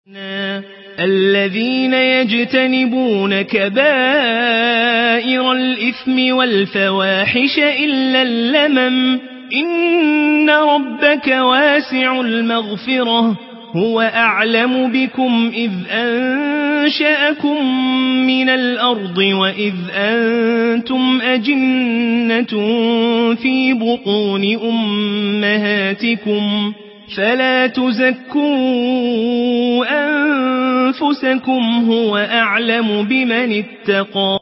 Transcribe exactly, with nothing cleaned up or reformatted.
الذين يجتنبون كبائر الإثم والفواحش إلا اللمم إن ربك واسع المغفرة هو أعلم بكم إذ أنشأكم من الأرض وإذ أنتم أجنة في بطون أمهاتكم فلا تزكوا أنفسكم هو أعلم بمن اتقى